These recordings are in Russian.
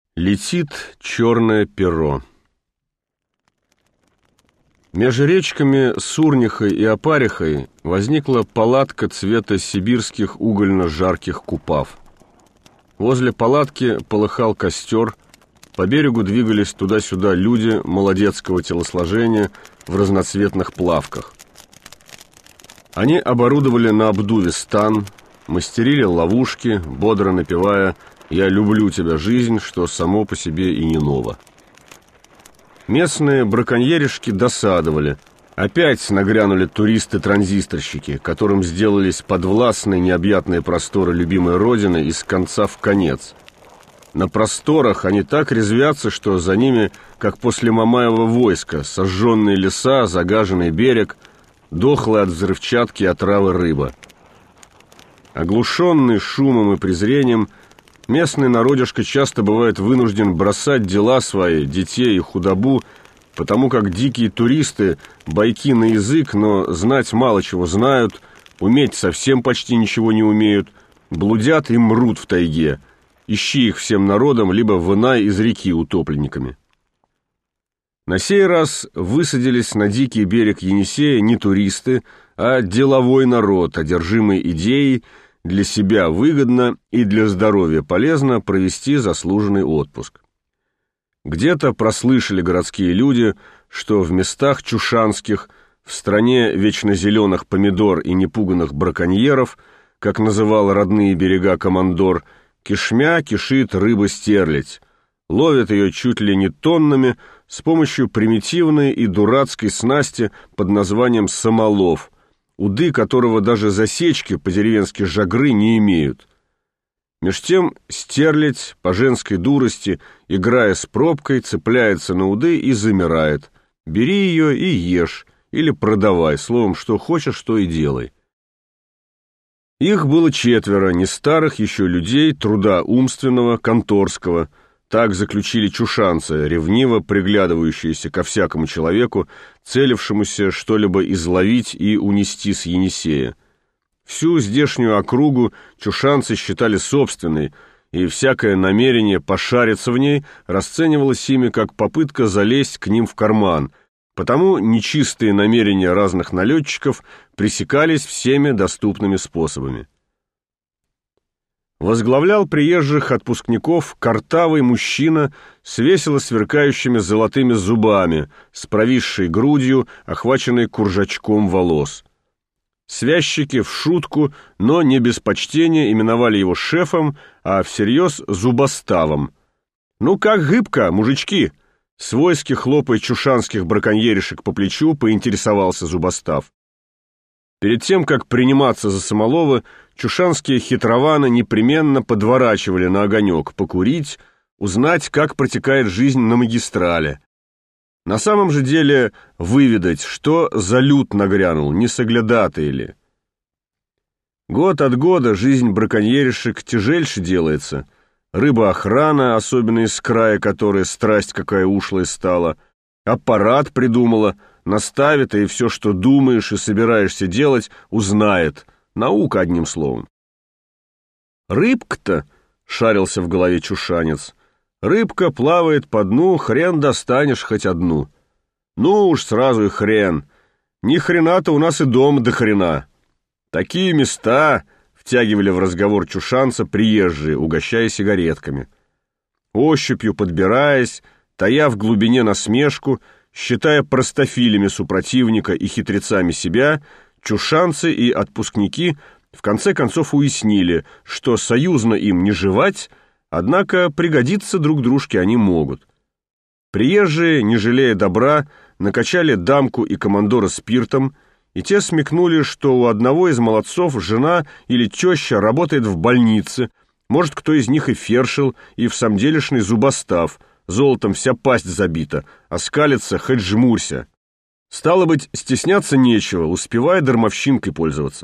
Летит черное перо. Между речками Сурнихой и Опарихой возникла палатка цвета сибирских угольно-жарких купав. Возле палатки полыхал костер, по берегу двигались туда-сюда люди молодецкого телосложения в разноцветных плавках. Они оборудовали на обдуве стан, мастерили ловушки, бодро напевая «Я люблю тебя, жизнь», что само по себе и не ново. Местные браконьеришки досадовали. Опять нагрянули туристы-транзисторщики, которым сделались подвластны необъятные просторы любимой родины из конца в конец. На просторах они так резвятся, что за ними, как после Мамаева войска, сожженные леса, загаженный берег, дохлая от взрывчатки и отравы рыба. Оглушенный шумом и презрением, местный народишко часто бывает вынужден бросать дела свои, детей и худобу, потому как дикие туристы бойки на язык, но знать мало чего знают, уметь совсем почти ничего не умеют, блудят и мрут в тайге. Ищи их всем народом, либо вынай из реки утопленниками. На сей раз высадились на дикий берег Енисея не туристы, а деловой народ, одержимый идеей для себя выгодно и для здоровья полезно провести заслуженный отпуск. Где-то прослышали городские люди, что в местах чушанских, в стране вечно зеленых помидор и непуганных браконьеров, как называл родные берега командор, кишмя кишит рыба-стерлядь, ловят ее чуть ли не тоннами с помощью примитивной и дурацкой снасти под названием самолов, уды которого даже засечки по-деревенски жагры не имеют. Меж тем стерлядь по женской дурости, играя с пробкой, цепляется на уды и замирает. Бери ее и ешь, или продавай, словом, что хочешь, то и делай. Их было 4, не старых еще людей, труда умственного, конторского. Так заключили чушанцы, ревниво приглядывающиеся ко всякому человеку, целившемуся что-либо изловить и унести с Енисея. Всю здешнюю округу чушанцы считали собственной, и всякое намерение пошариться в ней расценивалось ими как попытка залезть к ним в карман, потому нечистые намерения разных налетчиков пресекались всеми доступными способами. Возглавлял приезжих отпускников картавый мужчина с весело сверкающими золотыми зубами, с провисшей грудью, охваченной куржачком волос. Связчики в шутку, но не без почтения именовали его шефом, а всерьез зубоставом. «Ну как гыбко, мужички?» Свойски, хлопая чушанских браконьеришек по плечу, поинтересовался зубостав. Перед тем, как приниматься за самоловы, чушанские хитрованы непременно подворачивали на огонек покурить, узнать, как протекает жизнь на магистрале. На самом же деле выведать, что за люд нагрянул, не соглядатый ли. Год от года жизнь браконьеришек тяжельше делается. Рыбоохрана, особенно из края, которая страсть какая ушлая стала, аппарат придумала, наставит, и все, что думаешь и собираешься делать, узнает. Наука, одним словом. «Рыбка-то», — шарился в голове чушанец, — «рыбка плавает по дну, хрен достанешь хоть одну». «Ну уж сразу и хрен. Ни хрена-то у нас и дома до хрена». «Такие места», — втягивали в разговор чушанца приезжие, угощая сигаретками. Ощупью подбираясь, тая в глубине насмешку, считая простофилями супротивника и хитрецами себя, чушанцы и отпускники в конце концов уяснили, что союзно им не жевать, однако пригодиться друг дружке они могут. Приезжие, не жалея добра, накачали дамку и командора спиртом, и те смекнули, что у одного из молодцов жена или теща работает в больнице, может, кто из них и фершил, и всамделишный зубостав, золотом вся пасть забита, а скалится хоть жмурься. Стало быть, стесняться нечего, успевая дармовщинкой пользоваться.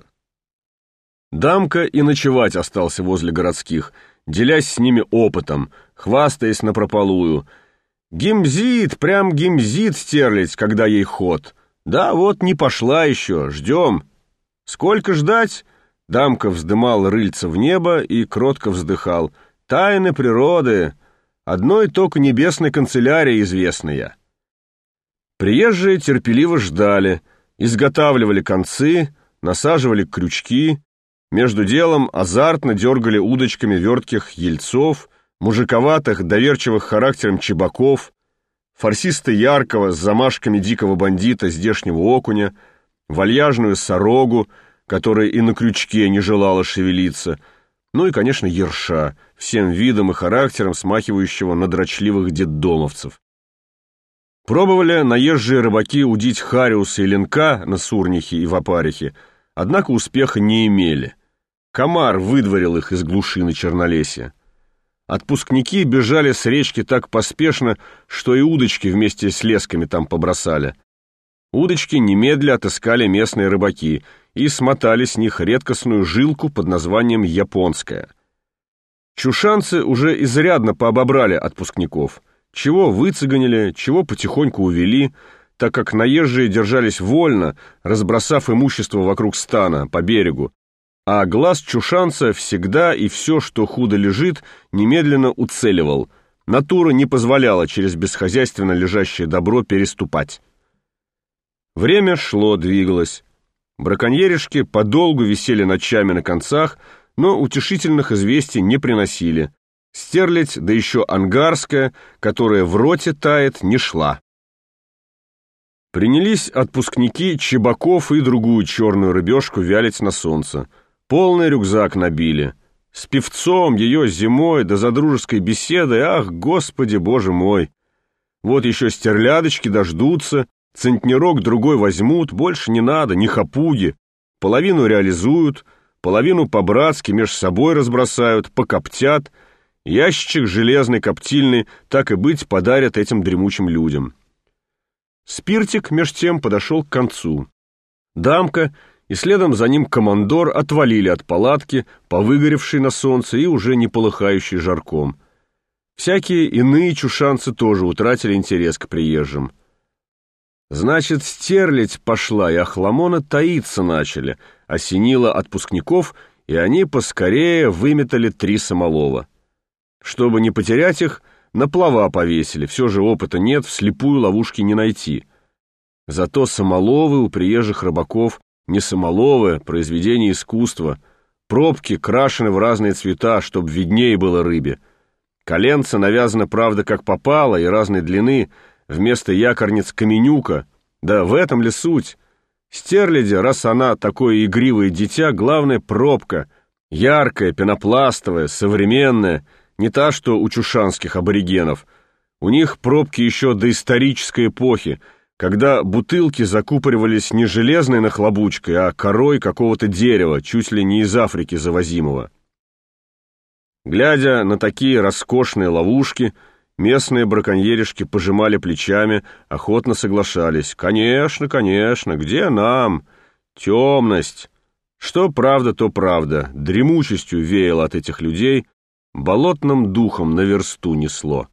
Дамка и ночевать остался возле городских, делясь с ними опытом, хвастаясь напропалую. Гимзит, прям гимзит стерлядь, когда ей ход. Да вот не пошла еще, ждем. Сколько ждать? Дамка вздымал рыльца в небо и кротко вздыхал. Тайны природы. одной только небесной канцелярии известная. Приезжие терпеливо ждали, изготавливали концы, насаживали крючки, между делом азартно дергали удочками вертких ельцов, мужиковатых, доверчивых характером чебаков, форсиста яркого с замашками дикого бандита здешнего окуня, вальяжную сорогу, которая и на крючке не желала шевелиться, ну и, конечно, ерша, всем видом и характером смахивающего на дрочливых детдомовцев. Пробовали наезжие рыбаки удить хариуса и ленка на Сурнихе и в Опарихе, однако успеха не имели. Комар выдворил их из глуши на Чернолесье. Отпускники бежали с речки так поспешно, что и удочки вместе с лесками там побросали. Удочки немедля отыскали местные рыбаки и смотали с них редкостную жилку под названием «японская». Чушанцы уже изрядно пообобрали отпускников, чего выцеганили, чего потихоньку увели, так как наезжие держались вольно, разбросав имущество вокруг стана, по берегу, а глаз чушанца всегда и все, что худо лежит, немедленно уцеливал. Натура не позволяла через бесхозяйственно лежащее добро переступать. Время шло, двигалось. Браконьеришки подолгу висели ночами на концах, но утешительных известий не приносили. Стерлядь, да еще ангарская, которая в роте тает, не шла. Принялись отпускники чебаков и другую черную рыбешку вялить на солнце. Полный рюкзак набили. С певцом ее зимой, да за дружеской беседой, ах, Господи, Боже мой! Вот еще стерлядочки дождутся, центнерок другой возьмут, больше не надо, ни хапуги. Половину реализуют, половину по-братски меж собой разбросают, покоптят, ящичек железный, коптильный, так и быть, подарят этим дремучим людям. Спиртик, меж тем, подошел к концу. Дамка и следом за ним командор отвалили от палатки, повыгоревшей на солнце и уже не полыхающей жарком. Всякие иные чушанцы тоже утратили интерес к приезжим. Значит, стерлядь пошла, и охламоны таиться начали, осенило отпускников, и они поскорее выметали 3 самолова. Чтобы не потерять их, на плова повесили, все же опыта нет, вслепую ловушки не найти. Зато самоловы у приезжих рыбаков не самоловы, произведение искусства. Пробки крашены в разные цвета, чтоб виднее было рыбе. Коленца навязано, правда, как попало, и разной длины, вместо якорниц каменюка. Да в этом ли суть? Стерляди, раз она такое игривое дитя, главное пробка. Яркая, пенопластовая, современная, не та, что у чушанских аборигенов. У них пробки еще доисторической эпохи, когда бутылки закупоривались не железной нахлобучкой, а корой какого-то дерева, чуть ли не из Африки завозимого. Глядя на такие роскошные ловушки, местные браконьеришки пожимали плечами, охотно соглашались. «Конечно, конечно, где нам? Темность!» Что правда, то правда. Дремучестью веяло от этих людей, болотным духом на версту несло.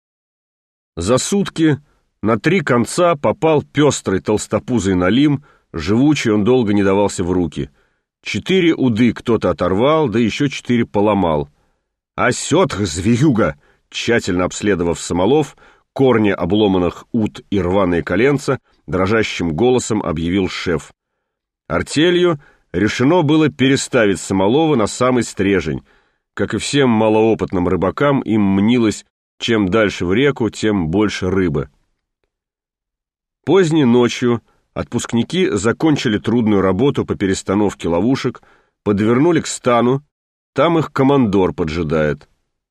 За сутки на 3 конца попал пестрый толстопузый налим, живучий он долго не давался в руки. 4 уды кто-то оторвал, да еще 4 поломал. «Осетх, зверюга!» Тщательно обследовав самолов, корни обломанных уд и рваные коленца, дрожащим голосом объявил шеф. Артелью решено было переставить самолова на самый стрежень. Как и всем малоопытным рыбакам, им мнилось, чем дальше в реку, тем больше рыбы. Поздней ночью отпускники закончили трудную работу по перестановке ловушек, подвернули к стану, там их командор поджидает.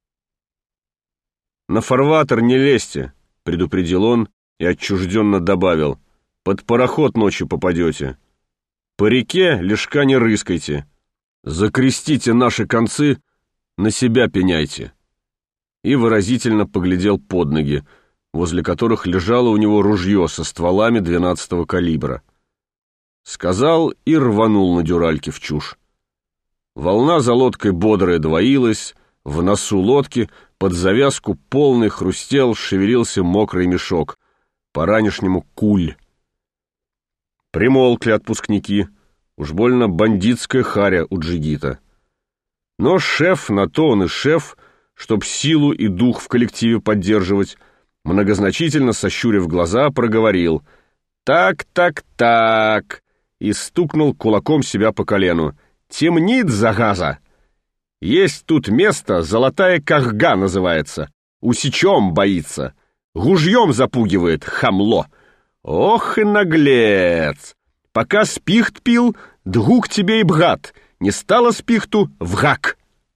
«На фарватер не лезьте», — предупредил он и отчужденно добавил, «под пароход ночью попадете. По реке лишка не рыскайте, закрестите наши концы, на себя пеняйте». И выразительно поглядел под ноги, возле которых лежало у него ружье со стволами 12-го калибра. Сказал и рванул на дюральке в чушь. Волна за лодкой бодрая двоилась, в носу лодки под завязку полный хрустел, шевелился мокрый мешок, по-ранешнему куль. Примолкли отпускники, уж больно бандитская харя у джигита. Но шеф, на то он и шеф, чтоб силу и дух в коллективе поддерживать, многозначительно сощурив глаза, проговорил: «Так, так, так», и стукнул кулаком себя по колену. «Темнит, загаза! Есть тут место, Золотая Кахга называется. Усечем боится, гужьем запугивает, хамло. Ох и наглец! Пока спихт пил, дгук тебе и бгат, не стало спихту — вгак».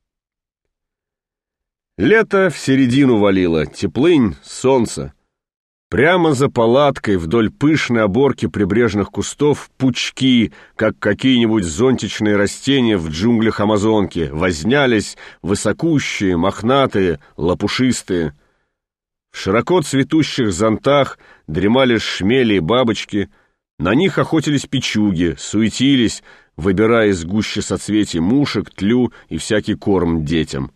Лето в середину валило, теплынь, солнце. Прямо за палаткой вдоль пышной оборки прибрежных кустов пучки, как какие-нибудь зонтичные растения в джунглях Амазонки, вознялись, высокущие, мохнатые, лопушистые. В широко цветущих зонтах дремали шмели и бабочки, на них охотились печуги, суетились, выбирая из гущи соцветий мушек, тлю и всякий корм детям.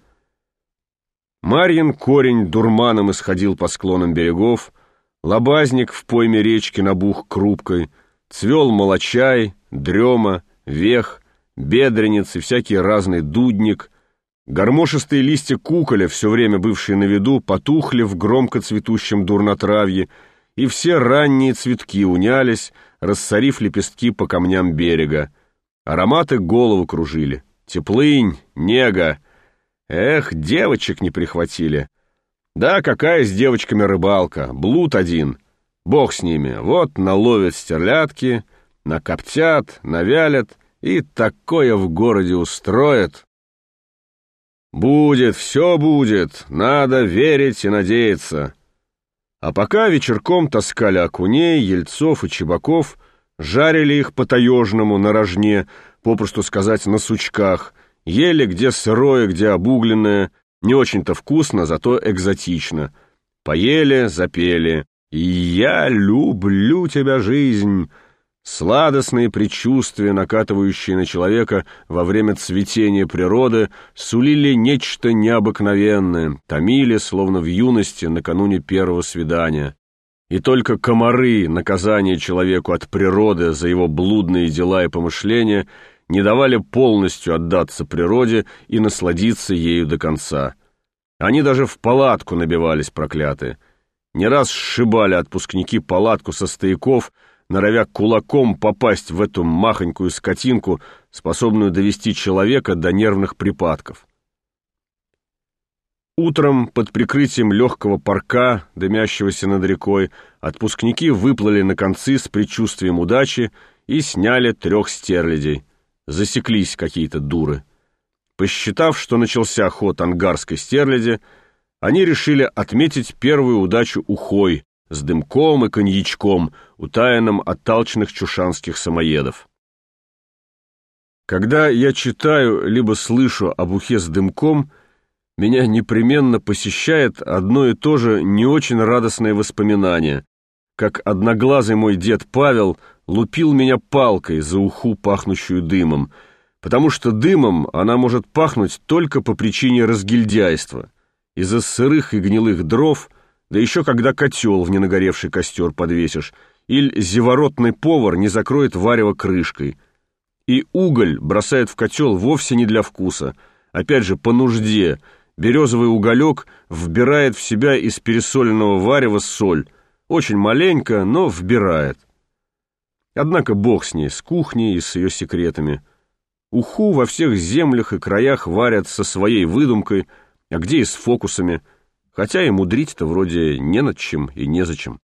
Марьин корень дурманом исходил по склонам берегов, лобазник в пойме речки набух крупкой, цвел молочай, дрема, вех, бедренец и всякий разный дудник. Гармошистые листья куколя, все время бывшие на виду, потухли в громко цветущем дурнотравье, и все ранние цветки унялись, рассорив лепестки по камням берега. Ароматы голову кружили. Теплынь, нега. Эх, девочек не прихватили. Да какая с девочками рыбалка, блуд один. Бог с ними, вот наловят стерлядки, накоптят, навялят и такое в городе устроят. Будет, все будет, надо верить и надеяться. А пока вечерком таскали окуней, ельцов и чебаков, жарили их по-таежному на рожне, попросту сказать, на сучках, ели где сырое, где обугленное, не очень-то вкусно, зато экзотично. Поели, запели. «И я люблю тебя, жизнь!» Сладостные предчувствия, накатывающие на человека во время цветения природы, сулили нечто необыкновенное, томили, словно в юности, накануне первого свидания. И только комары, наказание человеку от природы за его блудные дела и помышления, не давали полностью отдаться природе и насладиться ею до конца. Они даже в палатку набивались, проклятые. Не раз сшибали отпускники палатку со стояков, норовя кулаком попасть в эту махонькую скотинку, способную довести человека до нервных припадков. Утром, под прикрытием легкого парка, дымящегося над рекой, отпускники выплыли на концы с предчувствием удачи и сняли 3 стерлядей. Засеклись какие-то дуры. Посчитав, что начался ход ангарской стерляди, они решили отметить первую удачу ухой с дымком и коньячком, утаянным от алчных чушанских самоедов. Когда я читаю либо слышу об ухе с дымком, меня непременно посещает одно и то же не очень радостное воспоминание, как одноглазый мой дед Павел лупил меня палкой за уху, пахнущую дымом, потому что дымом она может пахнуть только по причине разгильдяйства, из-за сырых и гнилых дров, да еще когда котел в ненагоревший костер подвесишь, или зеворотный повар не закроет варево крышкой. И уголь бросает в котел вовсе не для вкуса, опять же по нужде. Березовый уголек вбирает в себя из пересоленного варева соль, очень маленько, но вбирает. Однако бог с ней, с кухней и с ее секретами. Уху во всех землях и краях варят со своей выдумкой, а где и с фокусами, хотя и мудрить-то вроде не над чем и незачем.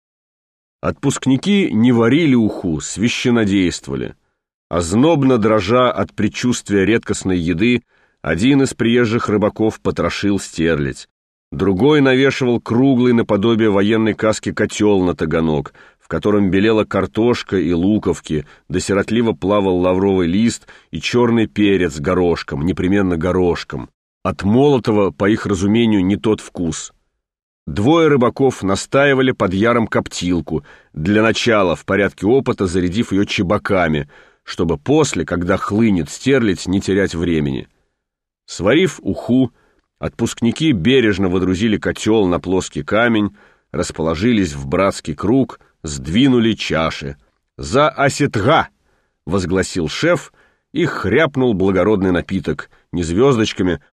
Отпускники не варили уху, священнодействовали. Ознобно дрожа от предчувствия редкостной еды, один из приезжих рыбаков потрошил стерлядь, другой навешивал круглый наподобие военной каски котел на таганок, в котором белела картошка и луковки, да сиротливо плавал лавровый лист и черный перец горошком, непременно горошком. От молотого, по их разумению, не тот вкус. 2 рыбаков настаивали под яром коптилку, для начала, в порядке опыта, зарядив ее чебаками, чтобы после, когда хлынет стерлядь, не терять времени. Сварив уху, отпускники бережно водрузили котел на плоский камень, расположились в братский круг, сдвинули чаши. «За осетга!» — возгласил шеф и хряпнул благородный напиток, не звездочками,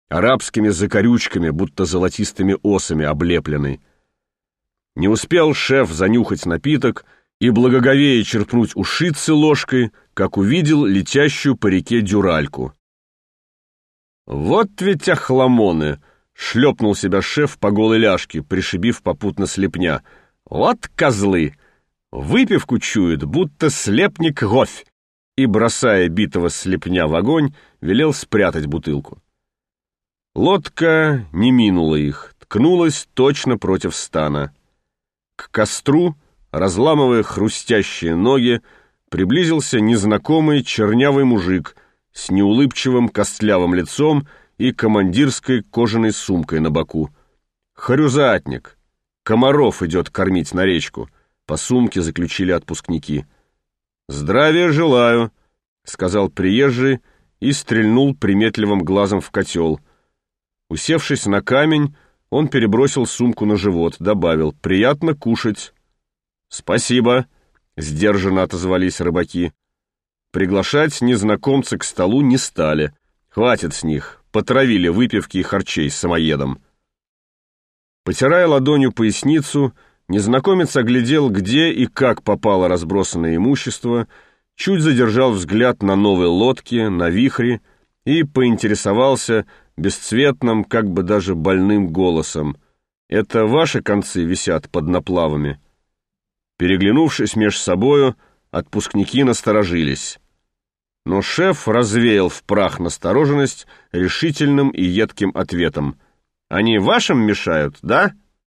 арабскими закорючками, будто золотистыми осами облепленный. Не успел шеф занюхать напиток и благоговея черпнуть ушицы ложкой, как увидел летящую по реке дюральку. «Вот ведь охламоны!» — шлепнул себя шеф по голой ляжке, пришибив попутно слепня. «Вот козлы! Выпивку чуют, будто слепник гофь!» И, бросая битого слепня в огонь, велел спрятать бутылку. Лодка не минула их, ткнулась точно против стана. К костру, разламывая хрустящие ноги, приблизился незнакомый чернявый мужик с неулыбчивым костлявым лицом и командирской кожаной сумкой на боку. Харюзатник. Комаров идет кормить на речку. По сумке заключили отпускники. «Здравия желаю», — сказал приезжий и стрельнул приметливым глазом в котел. Усевшись на камень, он перебросил сумку на живот, добавил: «Приятно кушать». «Спасибо», — сдержанно отозвались рыбаки. Приглашать незнакомца к столу не стали. Хватит с них, потравили выпивки и харчей с самоедом. Потирая ладонью поясницу, незнакомец оглядел, где и как попало разбросанное имущество, чуть задержал взгляд на новой лодке, на вихре и поинтересовался бесцветным, как бы даже больным голосом: «Это ваши концы висят под наплавами?» Переглянувшись меж собою, отпускники насторожились. Но шеф развеял в прах настороженность решительным и едким ответом: «Они вашим мешают, да?»